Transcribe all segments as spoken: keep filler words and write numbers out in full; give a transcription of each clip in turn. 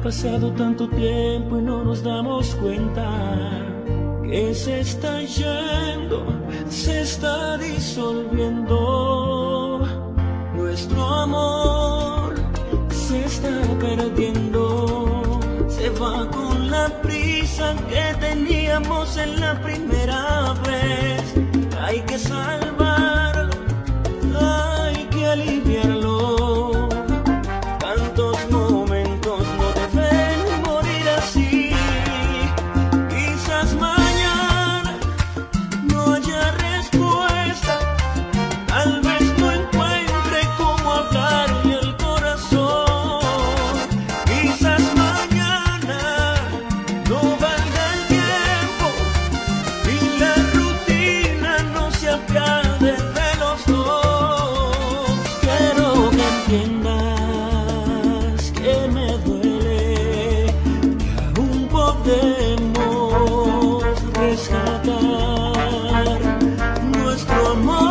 pasado tanto tiempo y no nos damos cuenta que se está yendo, se está disolviendo. Nuestro amor se está perdiendo, se va con la prisa que teníamos en la primera vez. Hay que salvarlo, hay que aliviarlo. Tantos momentos no deben morir así. Quizás mañana no haya respuesta, tal vez no encuentre cómo hablarle al corazón. Quizás mañana no valga el tiempo y la rutina no se apiade de los dos. Quiero que entiendas que me duele, que aún podemos rescatar nuestro amor.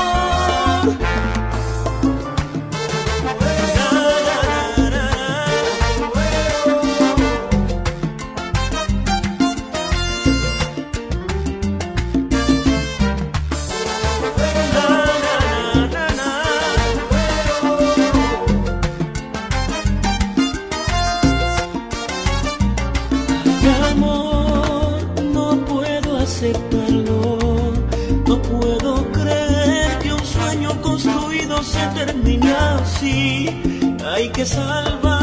Amor, no puedo aceptarlo, no puedo creer que un sueño construido se termine así. Hay que salvar